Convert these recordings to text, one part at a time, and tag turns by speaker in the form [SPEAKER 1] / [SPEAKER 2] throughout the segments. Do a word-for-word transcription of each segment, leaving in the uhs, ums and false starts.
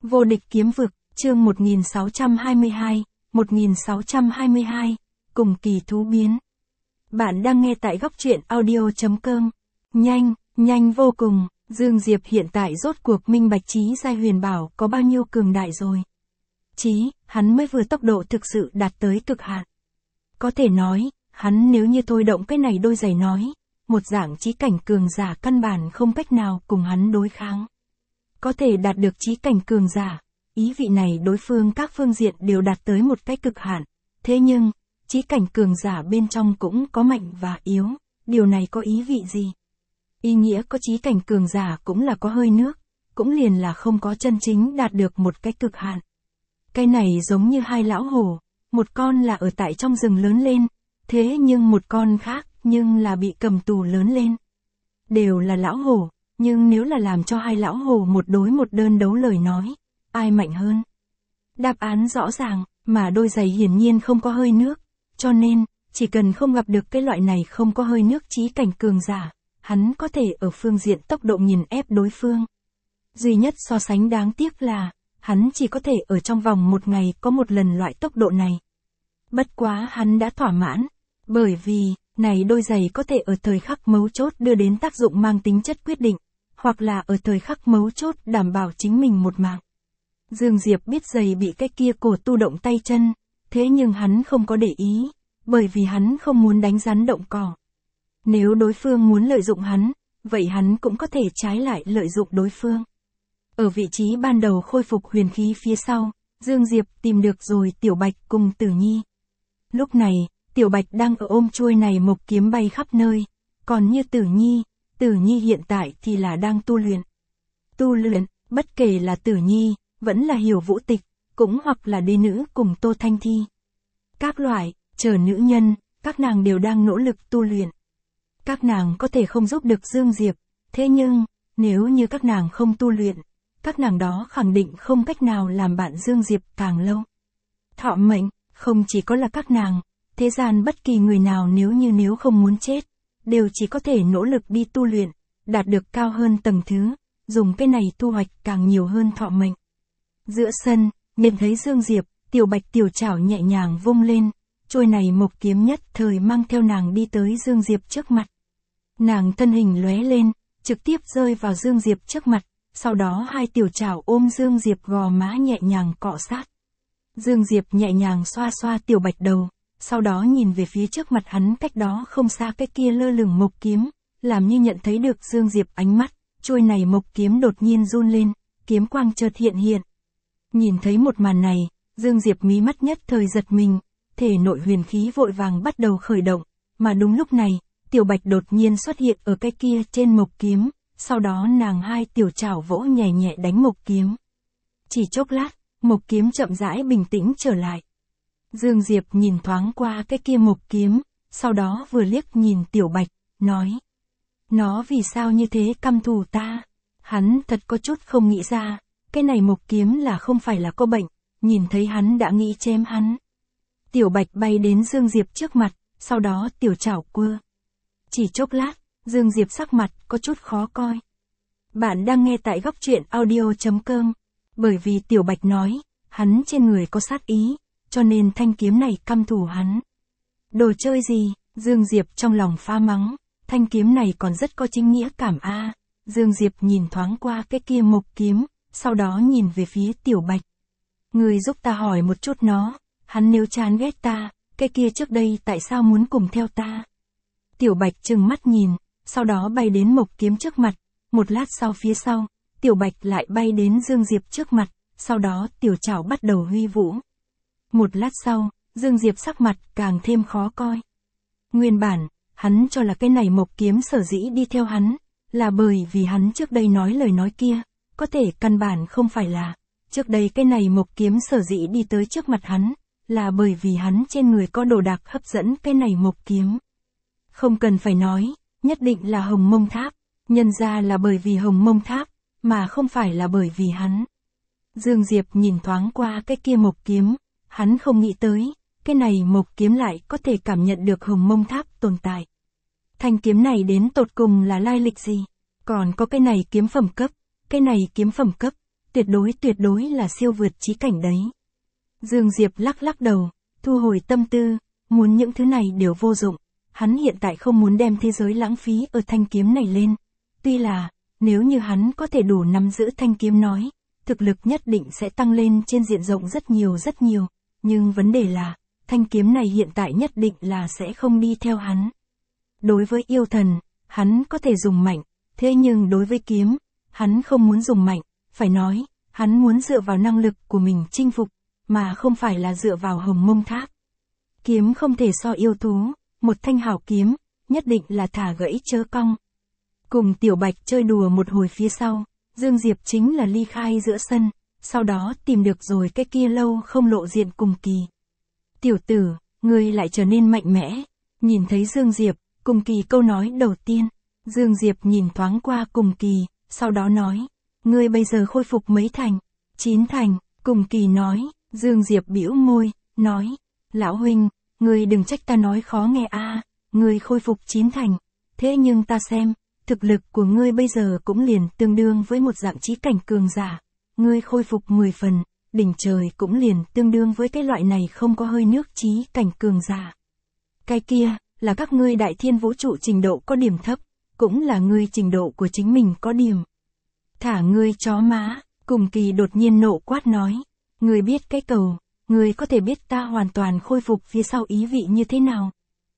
[SPEAKER 1] Vô địch kiếm vực, chương một nghìn sáu trăm hai mươi hai, một nghìn sáu trăm hai mươi hai, cùng kỳ thú biến. Bạn đang nghe tại góc truyện audio chấm com. Nhanh, nhanh vô cùng, Dương Diệp hiện tại rốt cuộc minh bạch Chí Giai Huyền Bảo có bao nhiêu cường đại rồi. Chí, hắn mới vừa tốc độ thực sự đạt tới cực hạn. Có thể nói, hắn nếu như thôi động cái này đôi giày nói, một dạng chí cảnh cường giả căn bản không cách nào cùng hắn đối kháng. Có thể đạt được chí cảnh cường giả, ý vị này đối phương các phương diện đều đạt tới một cái cực hạn. Thế nhưng, chí cảnh cường giả bên trong cũng có mạnh và yếu, điều này có ý vị gì? Ý nghĩa có chí cảnh cường giả cũng là có hơi nước, cũng liền là không có chân chính đạt được một cái cực hạn. Cái này giống như hai lão hổ, một con là ở tại trong rừng lớn lên, thế nhưng một con khác nhưng là bị cầm tù lớn lên. Đều là lão hổ, nhưng nếu là làm cho hai lão hổ một đối một đơn đấu lời nói, ai mạnh hơn? Đáp án rõ ràng, mà đôi giày hiển nhiên không có hơi nước, cho nên, chỉ cần không gặp được cái loại này không có hơi nước chí cảnh cường giả, hắn có thể ở phương diện tốc độ nghiền ép đối phương. Duy nhất so sánh đáng tiếc là, hắn chỉ có thể ở trong vòng một ngày có một lần loại tốc độ này. Bất quá hắn đã thỏa mãn, bởi vì, này đôi giày có thể ở thời khắc mấu chốt đưa đến tác dụng mang tính chất quyết định, hoặc là ở thời khắc mấu chốt đảm bảo chính mình một mạng. Dương Diệp biết giày bị cái kia cổ tu động tay chân, thế nhưng hắn không có để ý, bởi vì hắn không muốn đánh rắn động cỏ. Nếu đối phương muốn lợi dụng hắn, vậy hắn cũng có thể trái lại lợi dụng đối phương. Ở vị trí ban đầu khôi phục huyền khí phía sau, Dương Diệp tìm được rồi Tiểu Bạch cùng Tử Nhi. Lúc này, Tiểu Bạch đang ở ôm chuôi này mộc kiếm bay khắp nơi, còn như Tử Nhi, Tử Nhi hiện tại thì là đang tu luyện. Tu luyện, bất kể là Tử Nhi, vẫn là Hiểu Vũ Tịch, cũng hoặc là đế nữ cùng Tô Thanh Thi. Các loại, chờ nữ nhân, các nàng đều đang nỗ lực tu luyện. Các nàng có thể không giúp được Dương Diệp, thế nhưng, nếu như các nàng không tu luyện, các nàng đó khẳng định không cách nào làm bạn Dương Diệp càng lâu. Thọ mệnh, không chỉ có là các nàng, thế gian bất kỳ người nào nếu như nếu không muốn chết, đều chỉ có thể nỗ lực đi tu luyện, đạt được cao hơn tầng thứ, dùng cái này thu hoạch càng nhiều hơn thọ mệnh. Giữa sân, nhìn thấy Dương Diệp, Tiểu Bạch tiểu chảo nhẹ nhàng vung lên, trôi này mộc kiếm nhất thời mang theo nàng đi tới Dương Diệp trước mặt. Nàng thân hình lóe lên, trực tiếp rơi vào Dương Diệp trước mặt, sau đó hai tiểu chảo ôm Dương Diệp gò má nhẹ nhàng cọ sát. Dương Diệp nhẹ nhàng xoa xoa Tiểu Bạch đầu, sau đó nhìn về phía trước mặt hắn cách đó không xa cái kia lơ lửng mộc kiếm, làm như nhận thấy được Dương Diệp ánh mắt, trôi này mộc kiếm đột nhiên run lên, kiếm quang chợt hiện hiện. Nhìn thấy một màn này, Dương Diệp mí mắt nhất thời giật mình, thể nội huyền khí vội vàng bắt đầu khởi động, mà đúng lúc này, Tiểu Bạch đột nhiên xuất hiện ở cái kia trên mộc kiếm, sau đó nàng hai tiểu chảo vỗ nhẹ nhẹ đánh mộc kiếm. Chỉ chốc lát, mộc kiếm chậm rãi bình tĩnh trở lại. Dương Diệp nhìn thoáng qua cái kia mộc kiếm, sau đó vừa liếc nhìn Tiểu Bạch, nói: Nó vì sao như thế căm thù ta? Hắn thật có chút không nghĩ ra, cái này mộc kiếm là không phải là có bệnh, nhìn thấy hắn đã nghĩ chém hắn. Tiểu Bạch bay đến Dương Diệp trước mặt, sau đó tiểu chảo quơ. Chỉ chốc lát, Dương Diệp sắc mặt có chút khó coi. Bạn đang nghe tại góc truyện audio chấm com. Bởi vì Tiểu Bạch nói, hắn trên người có sát ý, cho nên thanh kiếm này căm thù hắn. Đồ chơi gì? Dương Diệp trong lòng pha mắng, thanh kiếm này còn rất có chính nghĩa cảm a. À. Dương Diệp nhìn thoáng qua cái kia mộc kiếm, sau đó nhìn về phía Tiểu Bạch. Người giúp ta hỏi một chút nó, hắn nếu chán ghét ta, cái kia trước đây tại sao muốn cùng theo ta? Tiểu Bạch trừng mắt nhìn, sau đó bay đến mộc kiếm trước mặt, một lát sau phía sau, Tiểu Bạch lại bay đến Dương Diệp trước mặt, sau đó tiểu chảo bắt đầu huy vũ. Một lát sau, Dương Diệp sắc mặt càng thêm khó coi. Nguyên bản, hắn cho là cái này mộc kiếm sở dĩ đi theo hắn, là bởi vì hắn trước đây nói lời nói kia, có thể căn bản không phải là, trước đây cái này mộc kiếm sở dĩ đi tới trước mặt hắn, là bởi vì hắn trên người có đồ đạc hấp dẫn cái này mộc kiếm. Không cần phải nói, nhất định là Hồng Mông Tháp, nhân ra là bởi vì Hồng Mông Tháp, mà không phải là bởi vì hắn. Dương Diệp nhìn thoáng qua cái kia mộc kiếm, hắn không nghĩ tới, cái này mộc kiếm lại có thể cảm nhận được Hồng Mông Tháp tồn tại. Thanh kiếm này đến tột cùng là lai lịch gì? Còn có cái này kiếm phẩm cấp, cái này kiếm phẩm cấp, tuyệt đối tuyệt đối là siêu vượt trí cảnh đấy. Dương Diệp lắc lắc đầu, thu hồi tâm tư, muốn những thứ này đều vô dụng, hắn hiện tại không muốn đem thế giới lãng phí ở thanh kiếm này lên. Tuy là, nếu như hắn có thể đủ nắm giữ thanh kiếm nói, thực lực nhất định sẽ tăng lên trên diện rộng rất nhiều rất nhiều, nhưng vấn đề là, thanh kiếm này hiện tại nhất định là sẽ không đi theo hắn. Đối với yêu thần, hắn có thể dùng mạnh, thế nhưng đối với kiếm, hắn không muốn dùng mạnh, phải nói, hắn muốn dựa vào năng lực của mình chinh phục, mà không phải là dựa vào hồng mông tháp. Kiếm không thể so yêu thú, một thanh hảo kiếm, nhất định là thả gãy chớ cong. Cùng Tiểu Bạch chơi đùa một hồi phía sau, Dương Diệp chính là ly khai giữa sân, sau đó tìm được rồi cái kia lâu không lộ diện Cùng Kỳ. Tiểu tử, ngươi lại trở nên mạnh mẽ, nhìn thấy Dương Diệp, Cùng Kỳ câu nói đầu tiên, Dương Diệp nhìn thoáng qua Cùng Kỳ, sau đó nói, ngươi bây giờ khôi phục mấy thành? Chín thành, Cùng Kỳ nói, Dương Diệp bĩu môi, nói, lão huynh, ngươi đừng trách ta nói khó nghe a, ngươi khôi phục chín thành, thế nhưng ta xem, thực lực của ngươi bây giờ cũng liền tương đương với một dạng trí cảnh cường giả, ngươi khôi phục mười phần, đỉnh trời cũng liền tương đương với cái loại này không có hơi nước trí cảnh cường giả. Cái kia, là các ngươi đại thiên vũ trụ trình độ có điểm thấp, cũng là ngươi trình độ của chính mình có điểm. Thả ngươi chó má, Cùng Kỳ đột nhiên nộ quát nói, ngươi biết cái cầu, ngươi có thể biết ta hoàn toàn khôi phục phía sau ý vị như thế nào?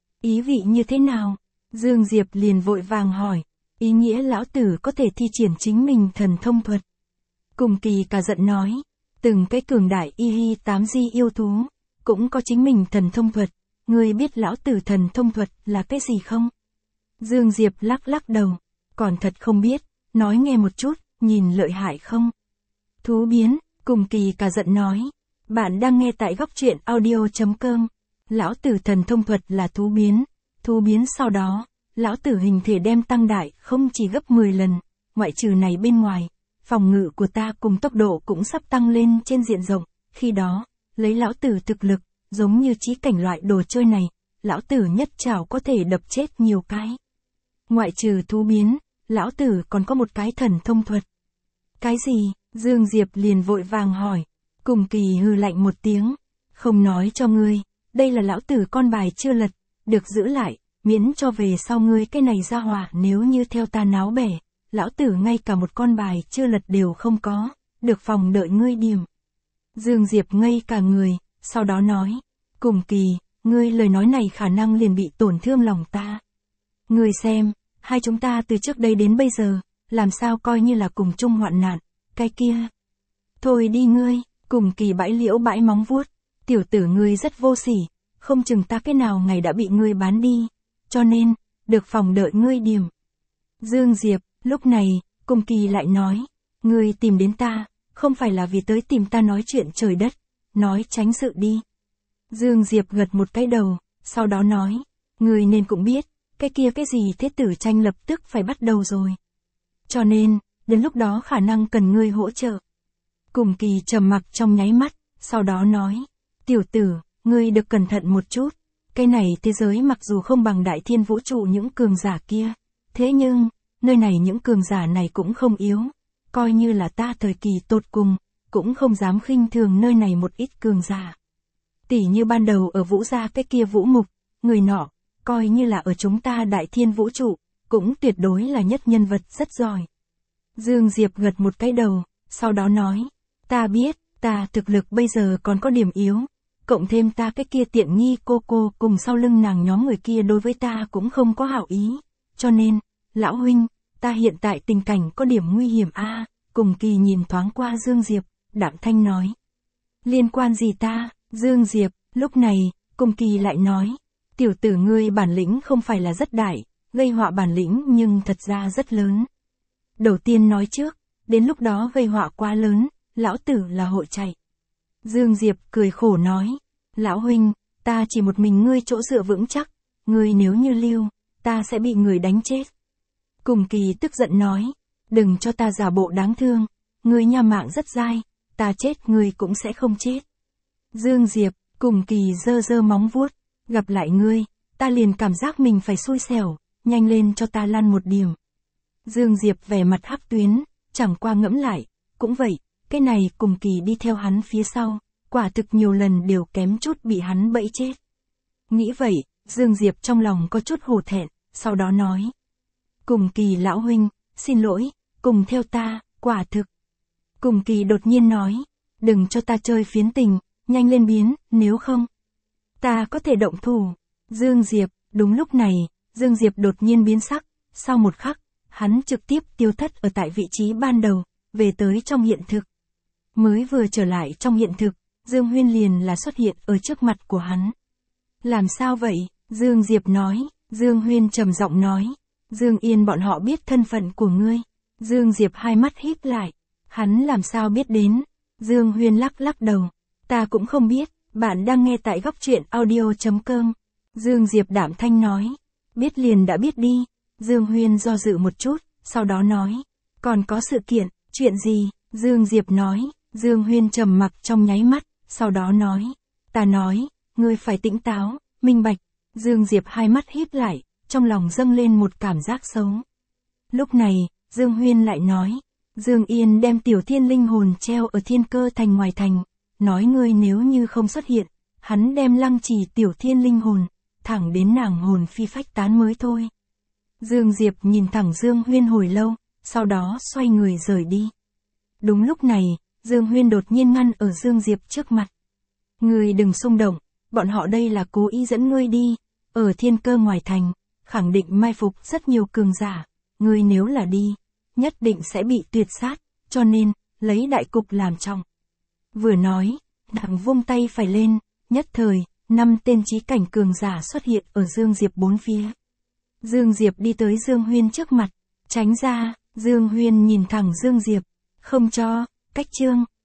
[SPEAKER 1] Ý vị như thế nào? Dương Diệp liền vội vàng hỏi, ý nghĩa lão tử có thể thi triển chính mình thần thông thuật. Cùng Kỳ cả giận nói, từng cái cường đại y hi tám di yêu thú, cũng có chính mình thần thông thuật, ngươi biết lão tử thần thông thuật là cái gì không? Dương Diệp lắc lắc đầu, còn thật không biết, nói nghe một chút, nhìn lợi hại không? Thú biến, Cùng Kỳ cả giận nói, bạn đang nghe tại góc truyện audio chấm com, lão tử thần thông thuật là thú biến, thú biến sau đó, lão tử hình thể đem tăng đại không chỉ gấp mười lần, ngoại trừ này bên ngoài, phòng ngự của ta cùng tốc độ cũng sắp tăng lên trên diện rộng, khi đó, lấy lão tử thực lực, giống như trí cảnh loại đồ chơi này, lão tử nhất trảo có thể đập chết nhiều cái. Ngoại trừ thú biến, lão tử còn có một cái thần thông thuật. Cái gì? Dương Diệp liền vội vàng hỏi. Cùng Kỳ hừ lạnh một tiếng, không nói cho ngươi, đây là lão tử con bài chưa lật, được giữ lại, miễn cho về sau ngươi cái này ra hỏa nếu như theo ta náo bẻ, lão tử ngay cả một con bài chưa lật đều không có, được phòng đợi ngươi điểm. Dương Diệp ngây cả người, sau đó nói, Cùng Kỳ, ngươi lời nói này khả năng liền bị tổn thương lòng ta. Ngươi xem, hai chúng ta từ trước đây đến bây giờ, làm sao coi như là cùng chung hoạn nạn, cái kia. Thôi đi ngươi, Cùng Kỳ bãi liễu bãi móng vuốt, tiểu tử ngươi rất vô sỉ, không chừng ta cái nào ngày đã bị ngươi bán đi, cho nên, được phòng đợi ngươi điểm. Dương Diệp, lúc này, Cùng Kỳ lại nói, ngươi tìm đến ta, không phải là vì tới tìm ta nói chuyện trời đất, nói tránh sự đi. Dương Diệp gật một cái đầu, sau đó nói, ngươi nên cũng biết, cái kia cái gì thế tử tranh lập tức phải bắt đầu rồi. Cho nên, đến lúc đó khả năng cần ngươi hỗ trợ. Cùng Kỳ trầm mặc trong nháy mắt, sau đó nói, tiểu tử, ngươi được cẩn thận một chút, cái này thế giới mặc dù không bằng đại thiên vũ trụ những cường giả kia, thế nhưng, nơi này những cường giả này cũng không yếu, coi như là ta thời kỳ tột cùng, cũng không dám khinh thường nơi này một ít cường giả. Tỉ như ban đầu ở Vũ gia cái kia Vũ Mục, người nọ, coi như là ở chúng ta đại thiên vũ trụ, cũng tuyệt đối là nhất nhân vật rất giỏi. Dương Diệp gật một cái đầu, sau đó nói, ta biết, ta thực lực bây giờ còn có điểm yếu, cộng thêm ta cái kia tiện nghi cô cô cùng sau lưng nàng nhóm người kia đối với ta cũng không có hảo ý, cho nên, lão huynh, ta hiện tại tình cảnh có điểm nguy hiểm a. À, Cùng Kỳ nhìn thoáng qua Dương Diệp, đạm thanh nói. Liên quan gì ta? Dương Diệp, lúc này, Cùng Kỳ lại nói, tiểu tử ngươi bản lĩnh không phải là rất đại, gây họa bản lĩnh nhưng thật ra rất lớn. Đầu tiên nói trước, đến lúc đó gây họa quá lớn, lão tử là hội chạy. Dương Diệp cười khổ nói, lão huynh, ta chỉ một mình ngươi chỗ dựa vững chắc, ngươi nếu như lưu, ta sẽ bị người đánh chết. Cùng Kỳ tức giận nói, đừng cho ta giả bộ đáng thương, ngươi nha mạng rất dai, ta chết ngươi cũng sẽ không chết. Dương Diệp, Cùng Kỳ giơ giơ móng vuốt, gặp lại ngươi, ta liền cảm giác mình phải xui xẻo, nhanh lên cho ta lăn một điểm. Dương Diệp vẻ mặt hắc tuyến, chẳng qua ngẫm lại, cũng vậy, Cái này cùng kỳ đi theo hắn phía sau, quả thực nhiều lần đều kém chút bị hắn bẫy chết. Nghĩ vậy, Dương Diệp trong lòng có chút hổ thẹn, sau đó nói. Cùng kỳ lão huynh, xin lỗi, cùng theo ta, quả thực. Cùng kỳ đột nhiên nói, đừng cho ta chơi phiến tình, nhanh lên biến, nếu không. Ta có thể động thủ. Dương Diệp, đúng lúc này, Dương Diệp đột nhiên biến sắc, sau một khắc, hắn trực tiếp tiêu thất ở tại vị trí ban đầu, về tới trong hiện thực. Mới vừa trở lại trong hiện thực, Dương Huyên liền là xuất hiện ở trước mặt của hắn. Làm sao vậy? Dương Diệp nói, Dương Huyên trầm giọng nói, Dương Yên bọn họ biết thân phận của ngươi. Dương Diệp hai mắt híp lại, hắn làm sao biết đến? Dương Huyên lắc lắc đầu, ta cũng không biết, bạn đang nghe tại góc truyện audio chấm com. Dương Diệp đạm thanh nói, biết liền đã biết đi. Dương Huyên do dự một chút, sau đó nói, còn có sự kiện, chuyện gì? Dương Diệp nói, Dương Huyên trầm mặc trong nháy mắt, sau đó nói, ta nói, ngươi phải tỉnh táo, minh bạch. Dương Diệp hai mắt híp lại, trong lòng dâng lên một cảm giác xấu. Lúc này, Dương Huyên lại nói, Dương Yên đem tiểu thiên linh hồn treo ở thiên cơ thành ngoài thành, nói ngươi nếu như không xuất hiện, hắn đem lăng trì tiểu thiên linh hồn, thẳng đến nàng hồn phi phách tán mới thôi. Dương Diệp nhìn thẳng Dương Huyên hồi lâu, sau đó xoay người rời đi. Đúng lúc này, Dương Huyên đột nhiên ngăn ở Dương Diệp trước mặt. Ngươi đừng xung động, bọn họ đây là cố ý dẫn ngươi đi, ở thiên cơ ngoài thành, khẳng định mai phục rất nhiều cường giả, ngươi nếu là đi, nhất định sẽ bị tuyệt sát, cho nên, lấy đại cục làm trọng. Vừa nói, nàng vung tay phải lên, nhất thời, năm tên chí cảnh cường giả xuất hiện ở Dương Diệp bốn phía. Dương Diệp đi tới Dương Huyên trước mặt, tránh ra, Dương Huyên nhìn thẳng Dương Diệp, không cho, cách trương,